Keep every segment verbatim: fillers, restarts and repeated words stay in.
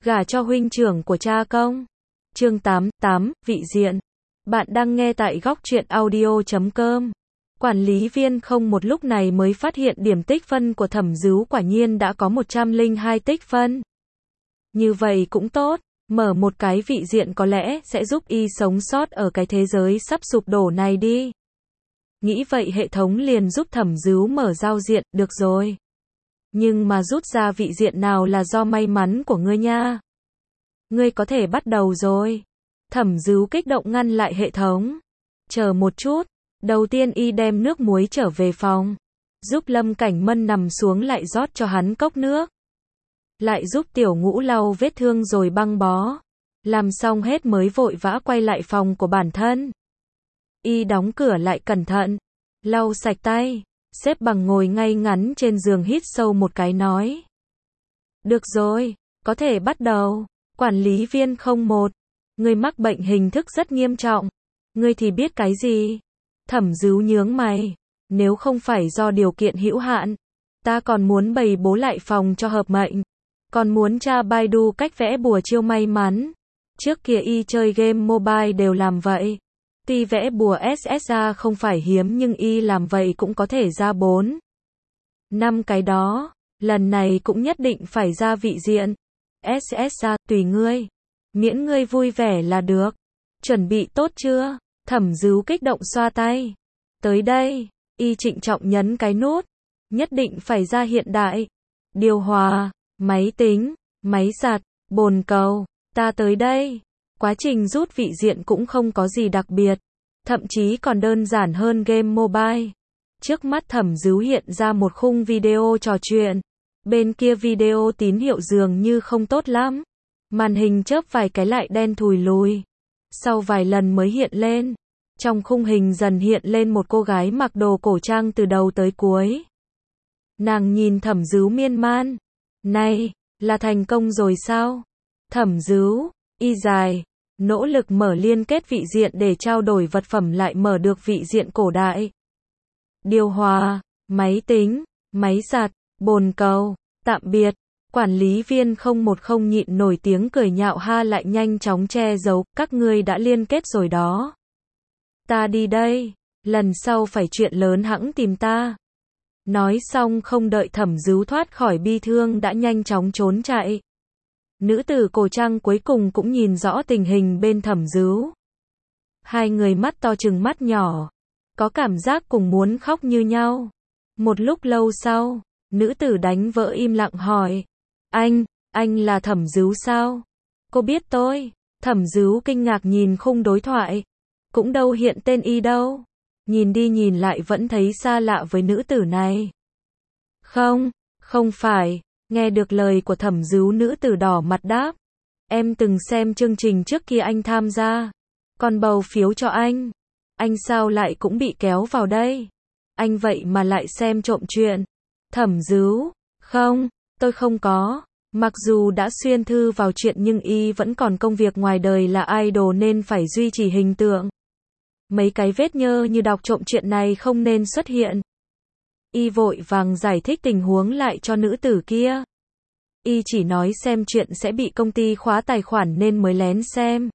Gả cho huynh trưởng của cha công. Chương tám, tám, vị diện. Bạn đang nghe tại góc truyện audio chấm com. Quản lý viên không một lúc này mới phát hiện điểm tích phân của Thẩm Dứu quả nhiên đã có một trăm lẻ hai tích phân. Như vậy cũng tốt, mở một cái vị diện có lẽ sẽ giúp y sống sót ở cái thế giới sắp sụp đổ này đi. Nghĩ vậy hệ thống liền giúp Thẩm Dứu mở giao diện, được rồi. Nhưng mà rút ra vị diện nào là do may mắn của ngươi nha. Ngươi có thể bắt đầu rồi. Thẩm Dứu kích động ngăn lại hệ thống. Chờ một chút, đầu tiên y đem nước muối trở về phòng. Giúp Lâm Cảnh Mân nằm xuống lại rót cho hắn cốc nước. Lại giúp Tiểu Ngũ lau vết thương rồi băng bó. Làm xong hết mới vội vã quay lại phòng của bản thân. Y đóng cửa lại cẩn thận. Lau sạch tay. Xếp bằng ngồi ngay ngắn trên giường hít sâu một cái nói. Được rồi, có thể bắt đầu. Quản lý viên không một. Ngươi mắc bệnh hình thức rất nghiêm trọng. Ngươi thì biết cái gì? Thẩm Dứu nhướng mày. Nếu không phải do điều kiện hữu hạn, ta còn muốn bày bố lại phòng cho hợp mệnh. Còn muốn tra Baidu cách vẽ bùa chiêu may mắn. Trước kia y chơi game mobile đều làm vậy. Tuy vẽ bùa ét ét ra không phải hiếm nhưng y làm vậy cũng có thể ra bốn năm cái đó. Lần này cũng nhất định phải ra vị diện. ét ét ra, tùy ngươi. Miễn ngươi vui vẻ là được. Chuẩn bị tốt chưa? Thẩm Dứu kích động xoa tay. Tới đây, y trịnh trọng nhấn cái nút. Nhất định phải ra hiện đại. Điều hòa, máy tính, máy giặt, bồn cầu. Ta tới đây. Quá trình rút vị diện cũng không có gì đặc biệt. Thậm chí còn đơn giản hơn game mobile. Trước mắt Thẩm Dứu hiện ra một khung video trò chuyện. Bên kia video tín hiệu dường như không tốt lắm. Màn hình chớp vài cái lại đen thùi lùi. Sau vài lần mới hiện lên. Trong khung hình dần hiện lên một cô gái mặc đồ cổ trang từ đầu tới cuối. Nàng nhìn Thẩm Dứu miên man. Này, là thành công rồi sao? Thẩm Dứu, y dài. Nỗ lực mở liên kết vị diện để trao đổi vật phẩm lại mở được vị diện cổ đại. Điều hòa, máy tính, máy giặt, bồn cầu, tạm biệt. Quản lý viên không một không nhịn nổi tiếng cười nhạo ha lại nhanh chóng che giấu, các ngươi đã liên kết rồi đó. Ta đi đây, lần sau phải chuyện lớn hẵng tìm ta. Nói xong không đợi Thẩm Dứu thoát khỏi bi thương đã nhanh chóng trốn chạy. Nữ tử cổ trang cuối cùng cũng nhìn rõ tình hình bên Thẩm Dứu. Hai người mắt to chừng mắt nhỏ. Có cảm giác cùng muốn khóc như nhau. Một lúc lâu sau, nữ tử đánh vỡ im lặng hỏi. Anh, anh là Thẩm Dứu sao? Cô biết tôi. Thẩm Dứu kinh ngạc nhìn khung đối thoại. Cũng đâu hiện tên y đâu. Nhìn đi nhìn lại vẫn thấy xa lạ với nữ tử này. Không, không phải. Nghe được lời của Thẩm Dứu nữ tử đỏ mặt đáp. Em từng xem chương trình trước kia anh tham gia. Còn bầu phiếu cho anh. Anh sao lại cũng bị kéo vào đây? Anh vậy mà lại xem trộm chuyện. Thẩm Dứu, không, tôi không có. Mặc dù đã xuyên thư vào chuyện nhưng y vẫn còn công việc ngoài đời là idol nên phải duy trì hình tượng. Mấy cái vết nhơ như đọc trộm chuyện này không nên xuất hiện. Y vội vàng giải thích tình huống lại cho nữ tử kia. Y chỉ nói xem chuyện sẽ bị công ty khóa tài khoản nên mới lén xem.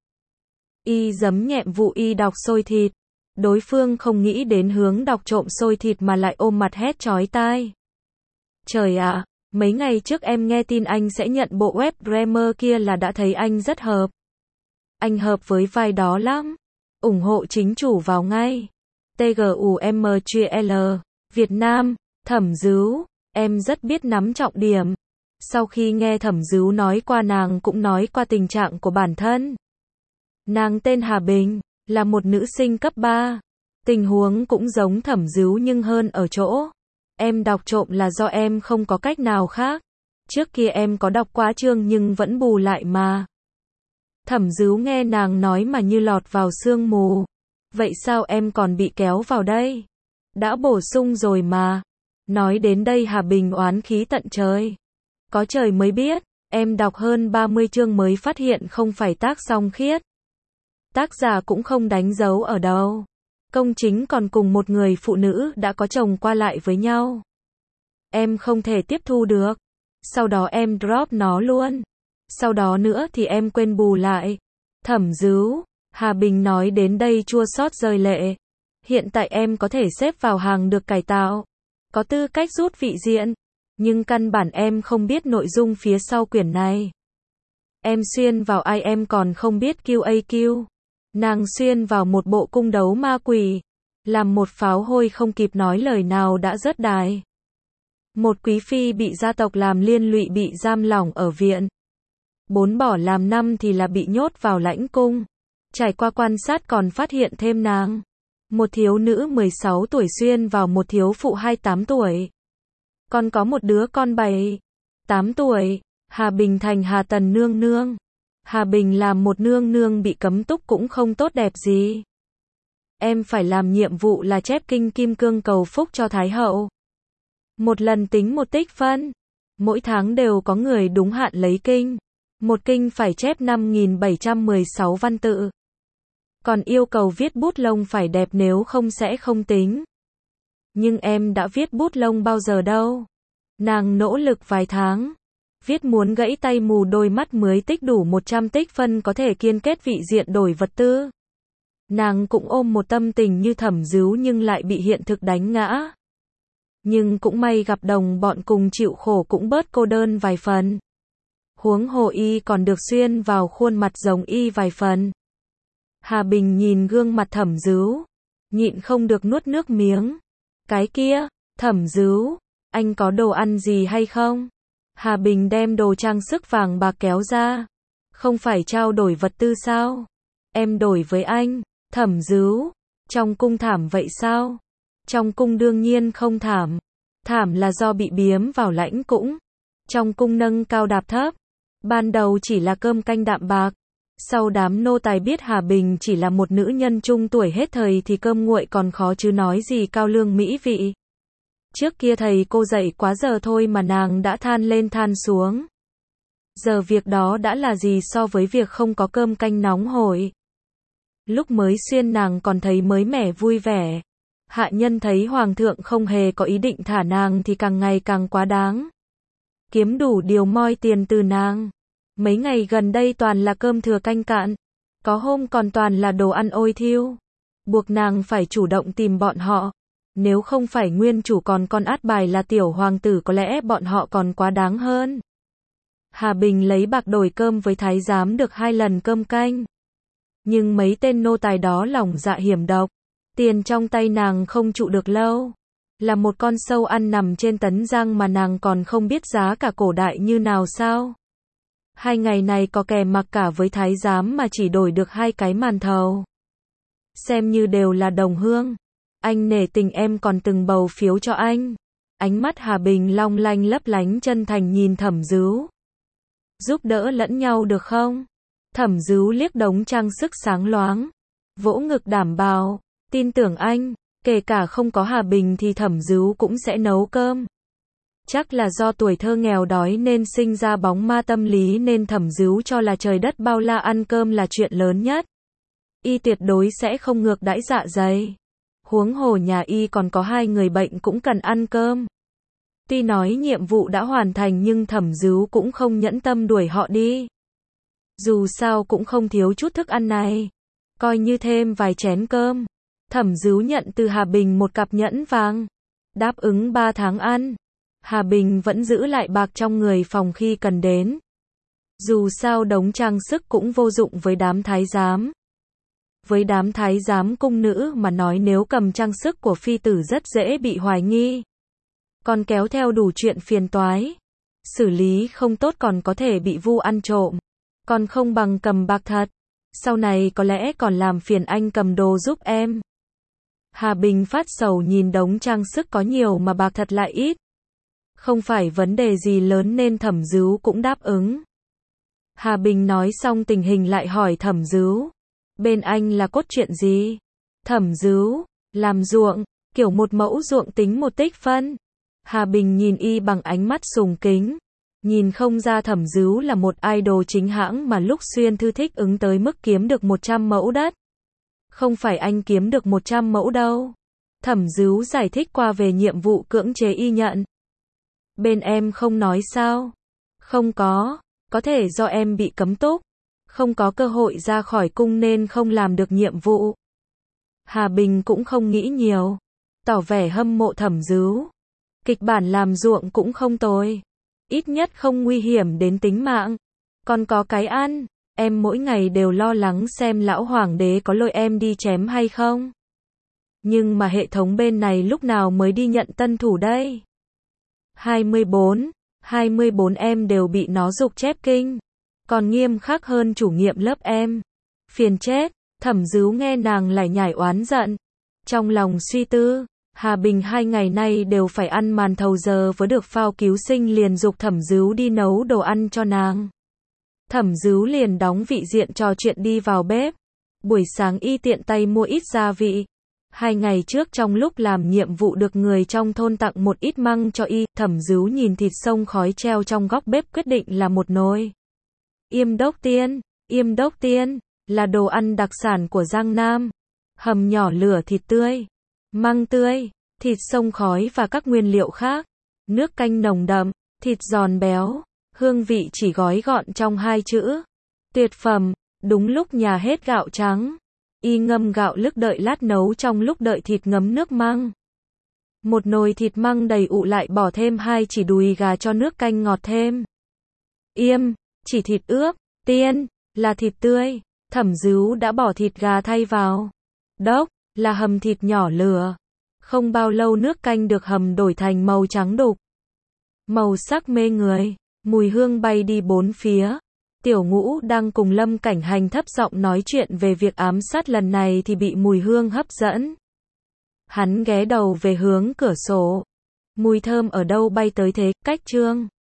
Y giấm nhẹm vụ y đọc xôi thịt. Đối phương không nghĩ đến hướng đọc trộm xôi thịt mà lại ôm mặt hét chói tai. Trời ạ, à, mấy ngày trước em nghe tin anh sẽ nhận bộ web Dreamer kia là đã thấy anh rất hợp. Anh hợp với vai đó lắm. ủng hộ chính chủ vào ngay. tê giê u em giê lờ, Việt Nam, Thẩm Dứu, em rất biết nắm trọng điểm. Sau khi nghe Thẩm Dứu nói qua nàng cũng nói qua tình trạng của bản thân. Nàng tên Hà Bình, là một nữ sinh cấp ba. Tình huống cũng giống Thẩm Dứu nhưng hơn ở chỗ. Em đọc trộm là do em không có cách nào khác. Trước kia em có đọc quá chương nhưng vẫn bù lại mà. Thẩm Dứu nghe nàng nói mà như lọt vào sương mù. Vậy sao em còn bị kéo vào đây? Đã bổ sung rồi mà. Nói đến đây Hà Bình oán khí tận trời. Có trời mới biết, em đọc hơn ba mươi chương mới phát hiện không phải tác song khiết. Tác giả cũng không đánh dấu ở đâu. Công chính còn cùng một người phụ nữ đã có chồng qua lại với nhau. Em không thể tiếp thu được. Sau đó em drop nó luôn. Sau đó nữa thì em quên bù lại. Thẩm Dứu, Hà Bình nói đến đây chua xót rơi lệ. Hiện tại em có thể xếp vào hàng được cải tạo, có tư cách rút vị diện, nhưng căn bản em không biết nội dung phía sau quyển này. Em xuyên vào ai em còn không biết Q A Q. Nàng xuyên vào một bộ cung đấu ma quỷ, làm một pháo hôi không kịp nói lời nào đã rớt đài. Một quý phi bị gia tộc làm liên lụy bị giam lỏng ở viện. Bốn bỏ làm năm thì là bị nhốt vào lãnh cung. Trải qua quan sát còn phát hiện thêm nàng. Một thiếu nữ mười sáu tuổi xuyên vào một thiếu phụ hai mươi tám tuổi. Còn có một đứa con bảy, tám tuổi. Hà Bình thành Hà Tần nương nương. Hà Bình làm một nương nương bị cấm túc cũng không tốt đẹp gì. Em phải làm nhiệm vụ là chép kinh kim cương cầu phúc cho Thái hậu. Một lần tính một tích phân. Mỗi tháng đều có người đúng hạn lấy kinh. Một kinh phải chép năm nghìn bảy trăm mười sáu văn tự. Còn yêu cầu viết bút lông phải đẹp nếu không sẽ không tính. Nhưng em đã viết bút lông bao giờ đâu. Nàng nỗ lực vài tháng. Viết muốn gãy tay mù đôi mắt mới tích đủ một trăm tích phân có thể kiên kết vị diện đổi vật tư. Nàng cũng ôm một tâm tình như Thẩm Dứu nhưng lại bị hiện thực đánh ngã. Nhưng cũng may gặp đồng bọn cùng chịu khổ cũng bớt cô đơn vài phần. Huống hồ y còn được xuyên vào khuôn mặt giống y vài phần. Hà Bình nhìn gương mặt Thẩm Dứu, nhịn không được nuốt nước miếng. Cái kia, Thẩm Dứu, anh có đồ ăn gì hay không? Hà Bình đem đồ trang sức vàng bạc kéo ra. Không phải trao đổi vật tư sao? Em đổi với anh. Thẩm Dứu, trong cung thảm vậy sao? Trong cung đương nhiên không thảm. Thảm là do bị biếm vào lãnh cũng. Trong cung nâng cao đạp thấp. Ban đầu chỉ là cơm canh đạm bạc. Sau đám nô tài biết Hà Bình chỉ là một nữ nhân trung tuổi hết thời thì cơm nguội còn khó chứ nói gì cao lương mỹ vị. Trước kia thầy cô dạy quá giờ thôi mà nàng đã than lên than xuống. Giờ việc đó đã là gì so với việc không có cơm canh nóng hổi. Lúc mới xuyên nàng còn thấy mới mẻ vui vẻ. Hạ nhân thấy hoàng thượng không hề có ý định thả nàng thì càng ngày càng quá đáng. Kiếm đủ điều moi tiền từ nàng. Mấy ngày gần đây toàn là cơm thừa canh cạn. Có hôm còn toàn là đồ ăn ôi thiêu. Buộc nàng phải chủ động tìm bọn họ. Nếu không phải nguyên chủ còn con át bài là tiểu hoàng tử có lẽ bọn họ còn quá đáng hơn. Hà Bình lấy bạc đổi cơm với thái giám được hai lần cơm canh. Nhưng mấy tên nô tài đó lòng dạ hiểm độc. Tiền trong tay nàng không trụ được lâu. Là một con sâu ăn nằm trên tấn giang mà nàng còn không biết giá cả cổ đại như nào sao. Hai ngày này có kè mặc cả với thái giám mà chỉ đổi được hai cái màn thầu. Xem như đều là đồng hương. Anh nể tình em còn từng bầu phiếu cho anh. Ánh mắt Hà Bình long lanh lấp lánh chân thành nhìn Thẩm Dứu. Giúp đỡ lẫn nhau được không? Thẩm Dứu liếc đống trang sức sáng loáng. Vỗ ngực đảm bảo. Tin tưởng anh. Kể cả không có Hà Bình thì Thẩm Dứu cũng sẽ nấu cơm. Chắc là do tuổi thơ nghèo đói nên sinh ra bóng ma tâm lý nên Thẩm Dứu cho là trời đất bao la ăn cơm là chuyện lớn nhất. Y tuyệt đối sẽ không ngược đãi dạ dày. Huống hồ nhà y còn có hai người bệnh cũng cần ăn cơm. Tuy nói nhiệm vụ đã hoàn thành nhưng Thẩm Dứu cũng không nhẫn tâm đuổi họ đi. Dù sao cũng không thiếu chút thức ăn này. Coi như thêm vài chén cơm. Thẩm Dứu nhận từ Hà Bình một cặp nhẫn vàng. Đáp ứng ba tháng ăn. Hà Bình vẫn giữ lại bạc trong người phòng khi cần đến. Dù sao đống trang sức cũng vô dụng với đám thái giám. Với đám thái giám cung nữ mà nói nếu cầm trang sức của phi tử rất dễ bị hoài nghi. Còn kéo theo đủ chuyện phiền toái. Xử lý không tốt còn có thể bị vu ăn trộm. Còn không bằng cầm bạc thật. Sau này có lẽ còn làm phiền anh cầm đồ giúp em. Hà Bình phát sầu nhìn đống trang sức có nhiều mà bạc thật lại ít. Không phải vấn đề gì lớn nên Thẩm Dứu cũng đáp ứng. Hà Bình nói xong tình hình lại hỏi Thẩm Dứu. Bên anh là cốt truyện gì? Thẩm Dứu, làm ruộng, kiểu một mẫu ruộng tính một tích phân. Hà Bình nhìn y bằng ánh mắt sùng kính. Nhìn không ra Thẩm Dứu là một idol chính hãng mà lúc xuyên thư thích ứng tới mức kiếm được một trăm mẫu đất. Không phải anh kiếm được một trăm mẫu đâu. Thẩm Dứu giải thích qua về nhiệm vụ cưỡng chế y nhận. Bên em không nói sao? Không có. Có thể do em bị cấm túc, không có cơ hội ra khỏi cung nên không làm được nhiệm vụ. Hà Bình cũng không nghĩ nhiều, tỏ vẻ hâm mộ Thẩm Dứu. Kịch bản làm ruộng cũng không tồi, ít nhất không nguy hiểm đến tính mạng, còn có cái ăn. Em mỗi ngày đều lo lắng xem lão hoàng đế có lôi em đi chém hay không. Nhưng mà hệ thống bên này lúc nào mới đi nhận tân thủ đây? hai mươi bốn, hai mươi bốn em đều bị nó giục chép kinh, còn nghiêm khắc hơn chủ nhiệm lớp em. Phiền chết. Thẩm Dứu nghe nàng lải nhải oán giận, trong lòng suy tư, Hà Bình hai ngày nay đều phải ăn màn thầu giờ với được phao cứu sinh liền giục Thẩm Dứu đi nấu đồ ăn cho nàng. Thẩm Dứu liền đóng vị diện trò chuyện đi vào bếp. Buổi sáng y tiện tay mua ít gia vị. Hai ngày trước trong lúc làm nhiệm vụ được người trong thôn tặng một ít măng cho y, Thẩm Dứu nhìn thịt sông khói treo trong góc bếp quyết định là một nồi. Yêm đốc tiên, yêm đốc tiên, là đồ ăn đặc sản của Giang Nam. Hầm nhỏ lửa thịt tươi, măng tươi, thịt sông khói và các nguyên liệu khác. Nước canh nồng đậm, thịt giòn béo, hương vị chỉ gói gọn trong hai chữ. Tuyệt phẩm. Đúng lúc nhà hết gạo trắng, y ngâm gạo lứt đợi lát nấu trong lúc đợi thịt ngấm nước măng. Một nồi thịt măng đầy ụ lại bỏ thêm hai chỉ đùi gà cho nước canh ngọt thêm. Yêm, chỉ thịt ướp, tiên, là thịt tươi. Thẩm Dứu đã bỏ thịt gà thay vào. Đốc, là hầm thịt nhỏ lửa. Không bao lâu nước canh được hầm đổi thành màu trắng đục. Màu sắc mê người, mùi hương bay đi bốn phía. Tiểu Ngũ đang cùng Lâm Cảnh Hành thấp giọng nói chuyện về việc ám sát lần này thì bị mùi hương hấp dẫn. Hắn ghé đầu về hướng cửa sổ. Mùi thơm ở đâu bay tới thế, cách chương.